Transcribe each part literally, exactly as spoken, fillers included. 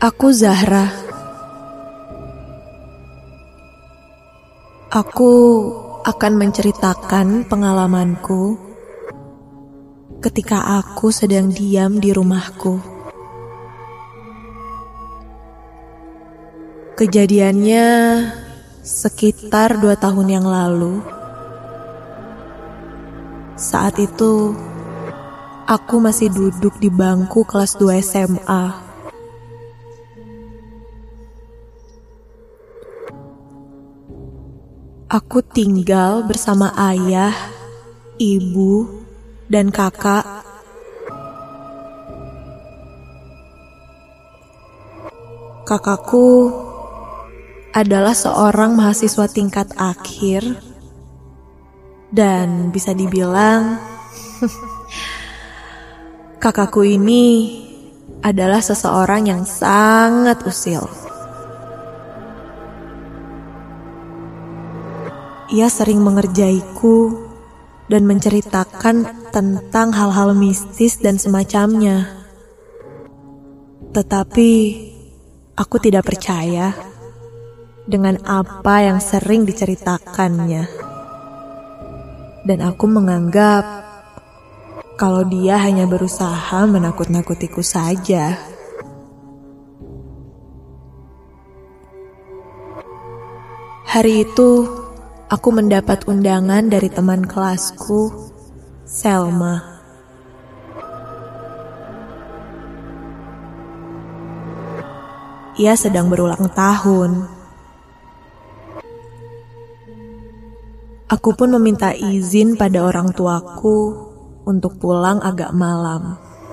Aku Zahra. Aku akan menceritakan pengalamanku ketika aku sedang diam di rumahku. Kejadiannya sekitar dua tahun yang lalu. Saat itu, aku masih duduk di bangku kelas dua S M A. Aku tinggal bersama ayah, ibu, dan kakak. Kakakku adalah seorang mahasiswa tingkat akhir dan bisa dibilang kakakku ini adalah seseorang yang sangat usil. Ia sering mengerjaiku dan menceritakan tentang hal-hal mistis dan semacamnya. Tetapi aku tidak percaya dengan apa yang sering diceritakannya. Dan aku menganggap kalau dia hanya berusaha menakut-nakutiku saja. Hari itu, aku mendapat undangan dari teman kelasku, Selma. Ia sedang berulang tahun. Aku pun meminta izin pada orang tuaku untuk pulang agak malam.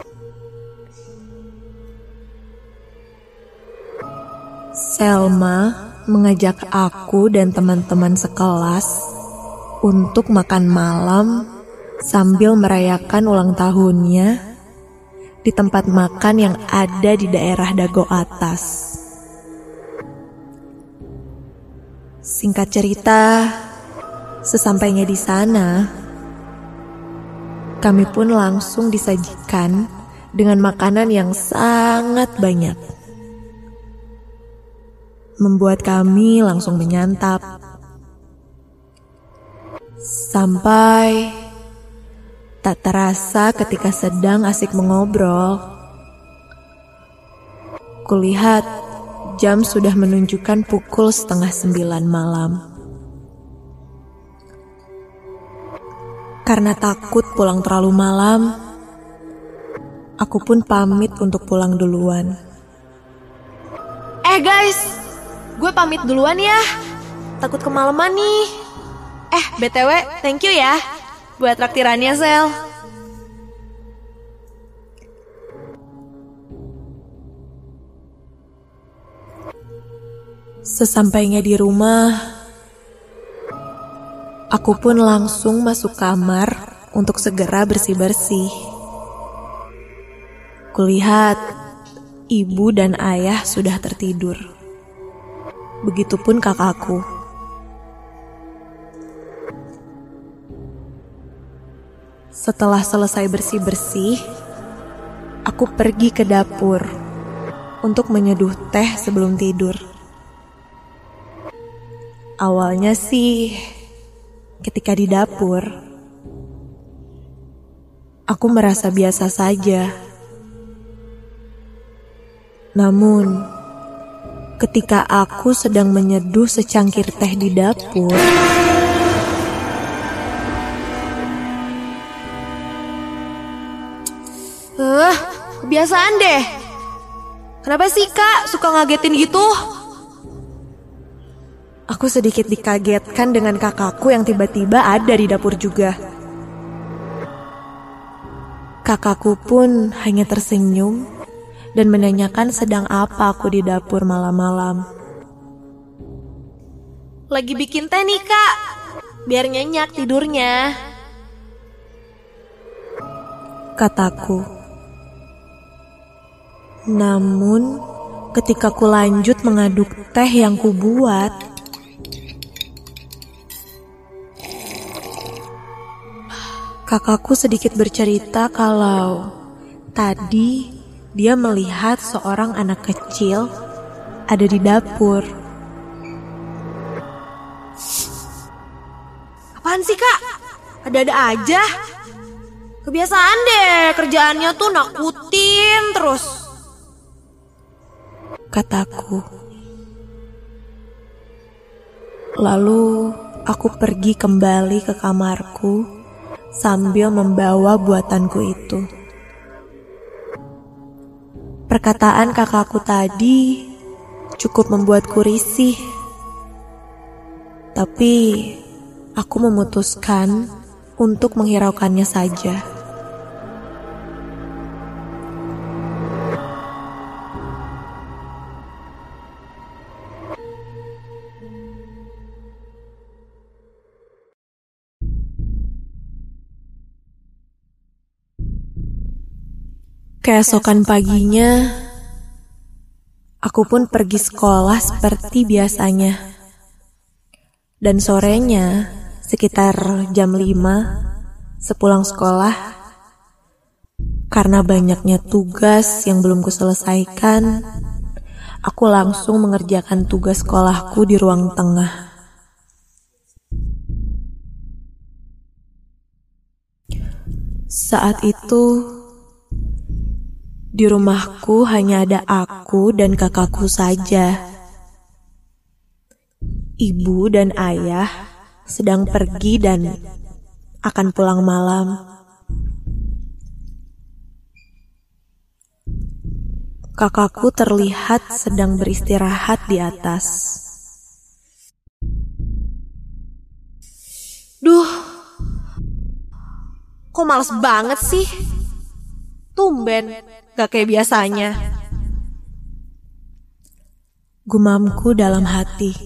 Selma mengajak aku dan teman-teman sekelas untuk makan malam sambil merayakan ulang tahunnya di tempat makan yang ada di daerah Dago Atas. Singkat cerita, sesampainya di sana, kami pun langsung disajikan dengan makanan yang sangat banyak. Membuat kami langsung menyantap. Sampai tak terasa ketika sedang asik mengobrol, kulihat jam sudah menunjukkan pukul setengah sembilan malam. Karena takut pulang terlalu malam, aku pun pamit untuk pulang duluan. Eh guys, gue pamit duluan ya. Takut kemalaman nih. Eh, B T W, thank you ya buat traktirannya, Sel. Sesampainya di rumah, aku pun langsung masuk kamar untuk segera bersih-bersih. Kulihat ibu dan ayah sudah tertidur. Begitupun kakakku. Setelah selesai bersih-bersih, aku pergi ke dapur untuk menyeduh teh sebelum tidur. Awalnya sih, ketika di dapur, aku merasa biasa saja. Namun, ketika aku sedang menyeduh secangkir teh di dapur, Uh, kebiasaan deh. Kenapa sih kak suka ngagetin gitu? aku sedikit dikagetkan dengan kakakku yang tiba-tiba ada di dapur juga. Kakakku pun hanya tersenyum dan menanyakan sedang apa aku di dapur malam-malam. Lagi bikin teh nih kak, biar nyenyak tidurnya, kataku. Namun, ketika ku lanjut mengaduk teh yang ku buat, kakakku sedikit bercerita kalau tadi dia melihat seorang anak kecil ada di dapur. Apaan sih kak? Ada-ada aja. Kebiasaan deh kerjaannya tuh nakutin terus. Kataku. Lalu aku pergi kembali ke kamarku sambil membawa buatanku itu. Perkataan kakakku tadi cukup membuatku risih. Tapi aku memutuskan untuk menghiraukannya saja. Keesokan paginya, aku pun pergi sekolah seperti biasanya. Dan sorenya, sekitar jam lima, sepulang sekolah, karena banyaknya tugas yang belum kuselesaikan, aku langsung mengerjakan tugas sekolahku di ruang tengah. Saat itu, di rumahku hanya ada aku dan kakakku saja. Ibu dan ayah sedang pergi dan akan pulang malam. Kakakku terlihat sedang beristirahat di atas. Duh, kok males banget sih? Tumben, gak kayak biasanya. Gumamku dalam hati.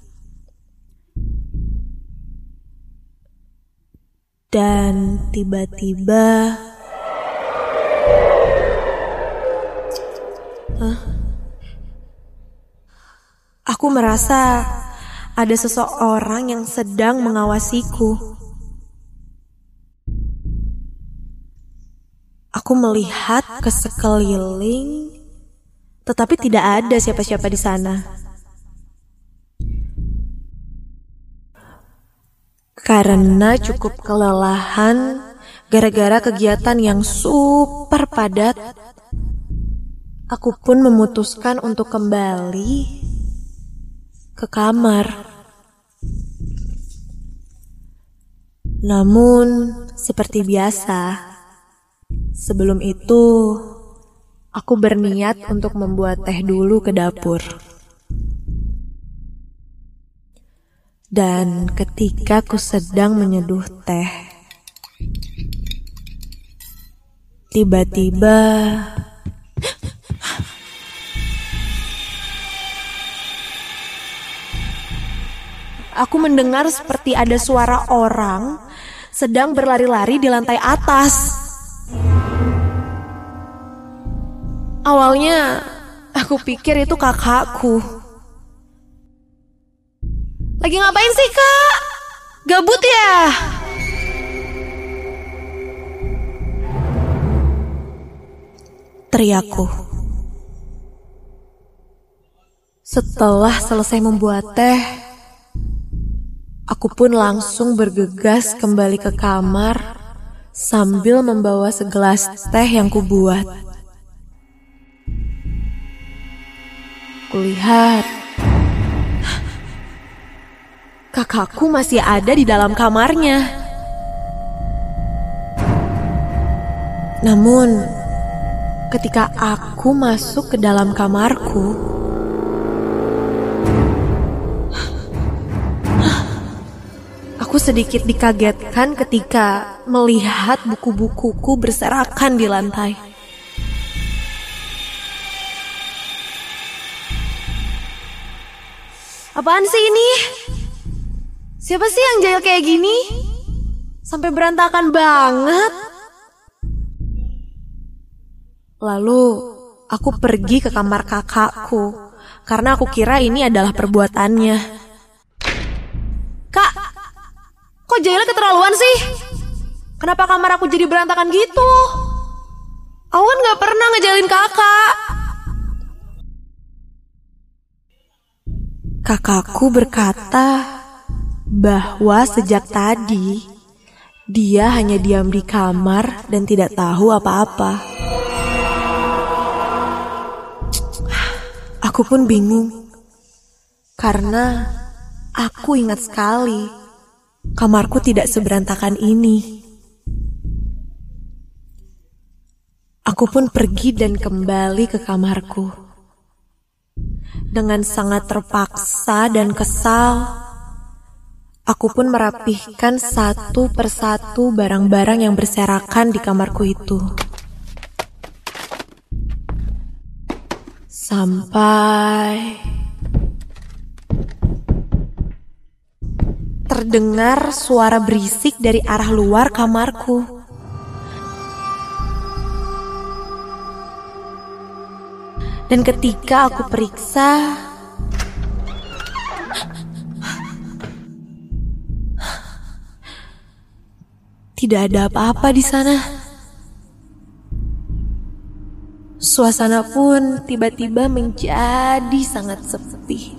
Dan tiba-tiba Hah? Aku merasa ada seseorang yang sedang mengawasiku. Aku melihat ke sekeliling, tetapi tidak ada siapa-siapa di sana. Karena cukup kelelahan gara-gara kegiatan yang super padat, aku pun memutuskan untuk kembali ke kamar. Namun, seperti biasa, sebelum itu, aku berniat untuk membuat teh dulu ke dapur. Dan ketika aku sedang menyeduh teh, tiba-tiba aku mendengar seperti ada suara orang sedang berlari-lari di lantai atas. Awalnya, aku pikir itu kakakku. Lagi ngapain sih, Kak? Gabut ya? Teriakku. Setelah selesai membuat teh, aku pun langsung bergegas kembali ke kamar sambil membawa segelas teh yang kubuat. Kulihat kakakku masih ada di dalam kamarnya. Namun, ketika aku masuk ke dalam kamarku, aku sedikit dikagetkan ketika melihat buku-bukuku berserakan di lantai. Apaan sih ini? Siapa sih yang jahil kayak gini? Sampai berantakan banget. Lalu, aku pergi ke kamar kakakku, karena aku kira ini adalah perbuatannya. Kak, kok jahilnya keterlaluan sih? Kenapa kamar aku jadi berantakan gitu? Aku kan gak pernah ngejalin kakak. Kakakku berkata bahwa sejak tadi dia hanya diam di kamar dan tidak tahu apa-apa. Aku pun bingung karena aku ingat sekali kamarku tidak seberantakan ini. Aku pun pergi dan kembali ke kamarku. Dengan sangat terpaksa dan kesal, aku pun merapihkan satu persatu barang-barang yang berserakan di kamarku itu. Sampai terdengar suara berisik dari arah luar kamarku. Dan ketika aku periksa, tidak ada apa-apa di sana. Suasana pun tiba-tiba menjadi sangat sepi.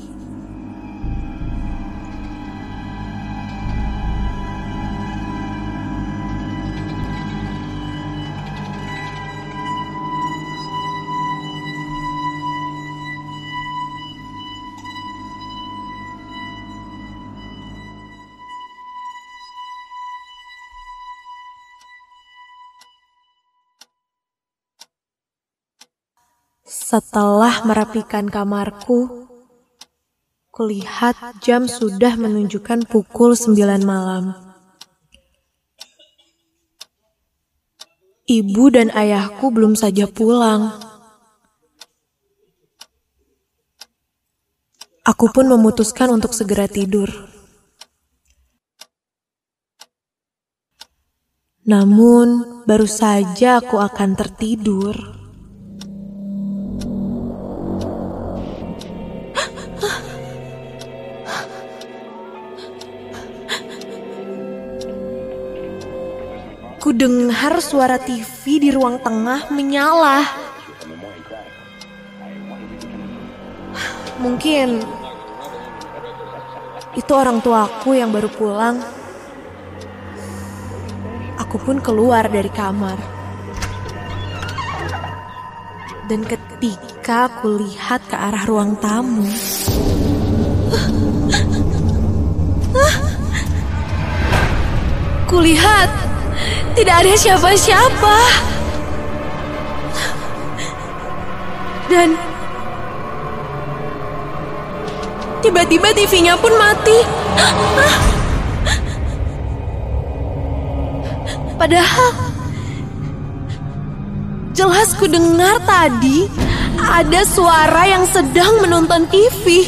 Setelah merapikan kamarku, kulihat jam sudah menunjukkan pukul sembilan malam. Ibu dan ayahku belum saja pulang. Aku pun memutuskan untuk segera tidur. Namun, baru saja aku akan tertidur, ku dengar suara T V di ruang tengah menyala. Mungkin itu orang tuaku yang baru pulang. Aku pun keluar dari kamar. Dan ketika aku lihat ke arah ruang tamu, kulihat tidak ada siapa-siapa. Dan tiba-tiba T V-nya pun mati. Padahal jelas ku dengar tadi ada suara yang sedang menonton T V.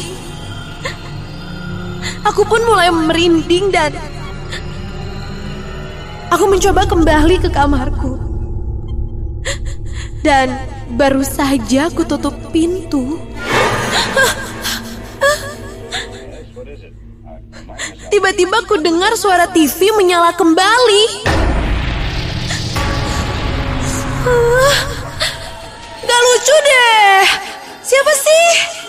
Aku pun mulai merinding dan aku mencoba kembali ke kamarku. Dan baru saja aku tutup pintu, tiba-tiba aku dengar suara T V menyala kembali. uh, Gak lucu deh. Siapa sih?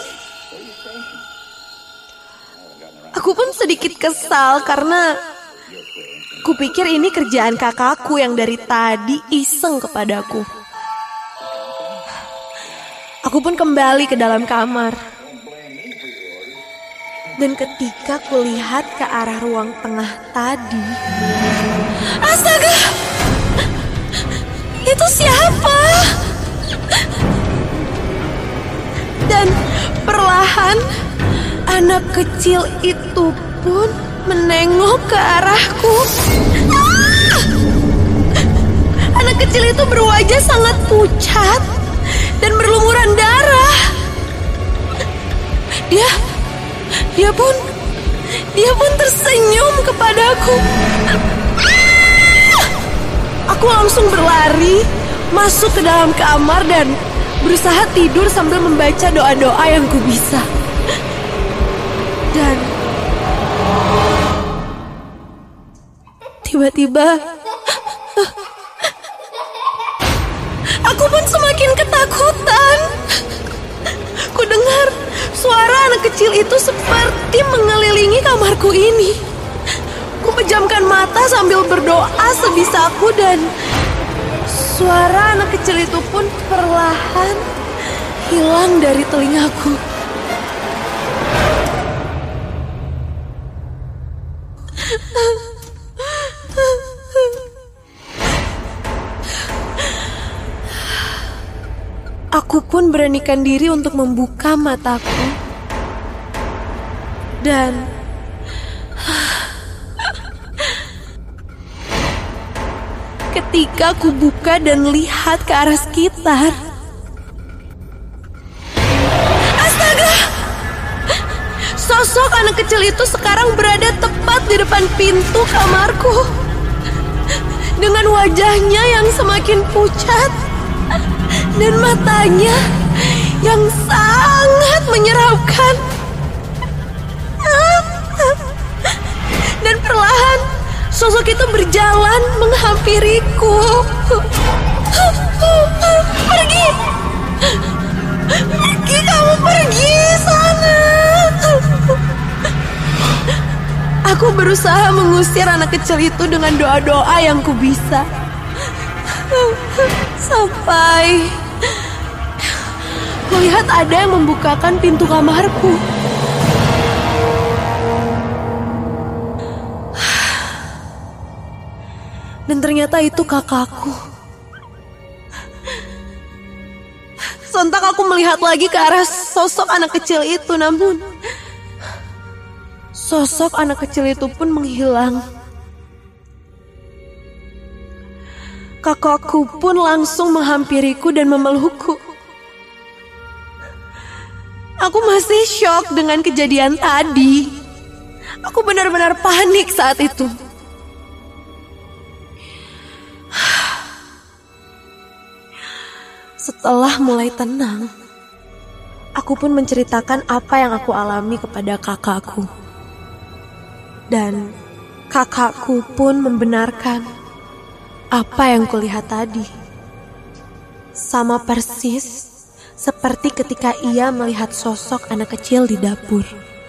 Aku pun sedikit kesal karena kupikir ini kerjaan kakakku yang dari tadi iseng kepadaku. Aku pun kembali ke dalam kamar. Dan ketika kulihat ke arah ruang tengah tadi, astaga! Itu siapa? Dan perlahan anak kecil itu pun menengok ke arahku. Ah! Anak kecil itu berwajah sangat pucat dan berlumuran darah. Dia, dia pun, dia pun tersenyum kepadaku. Ah! Aku langsung berlari masuk ke dalam kamar dan berusaha tidur sambil membaca doa-doa yang ku bisa. Dan tiba-tiba aku Aku pun semakin ketakutan. Ku dengar suara anak kecil itu seperti mengelilingi kamarku ini. Ku pejamkan mata sambil berdoa sebisaku dan suara anak kecil itu pun perlahan hilang dari telingaku. Aku pun beranikan diri untuk membuka mataku. Dan ketika aku buka dan lihat ke arah sekitar, astaga! Sosok anak kecil itu sekarang berada tepat di depan pintu kamarku. Dengan wajahnya yang semakin pucat dan matanya yang sangat menyeramkan. Dan perlahan sosok itu berjalan menghampiriku. Pergi! Pergi, kamu pergi sana! Aku berusaha mengusir anak kecil itu dengan doa-doa yang kubisa. Sampai kulihat ada yang membukakan pintu kamarku. Dan ternyata itu kakakku. Sontak aku melihat lagi ke arah sosok anak kecil itu, namun sosok anak kecil itu pun menghilang. Kakakku pun langsung menghampiriku dan memelukku. Aku masih syok dengan kejadian tadi. Aku benar-benar panik saat itu. Setelah mulai tenang, aku pun menceritakan apa yang aku alami kepada kakakku. Dan kakakku pun membenarkan apa yang kulihat tadi. Sama persis seperti ketika ia melihat sosok anak kecil di dapur.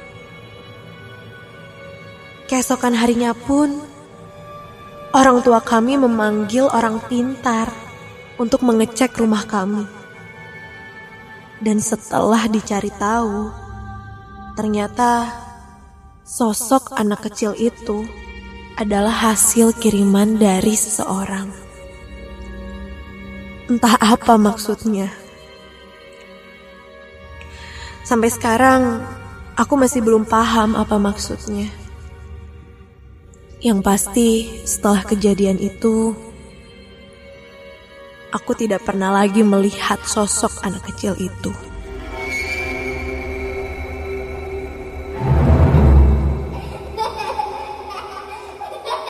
Keesokan harinya pun, orang tua kami memanggil orang pintar untuk mengecek rumah kami. Dan setelah dicari tahu, ternyata sosok anak kecil itu adalah hasil kiriman dari seseorang. Entah apa maksudnya. Sampai sekarang, aku masih belum paham apa maksudnya. Yang pasti, setelah kejadian itu, aku tidak pernah lagi melihat sosok anak kecil itu.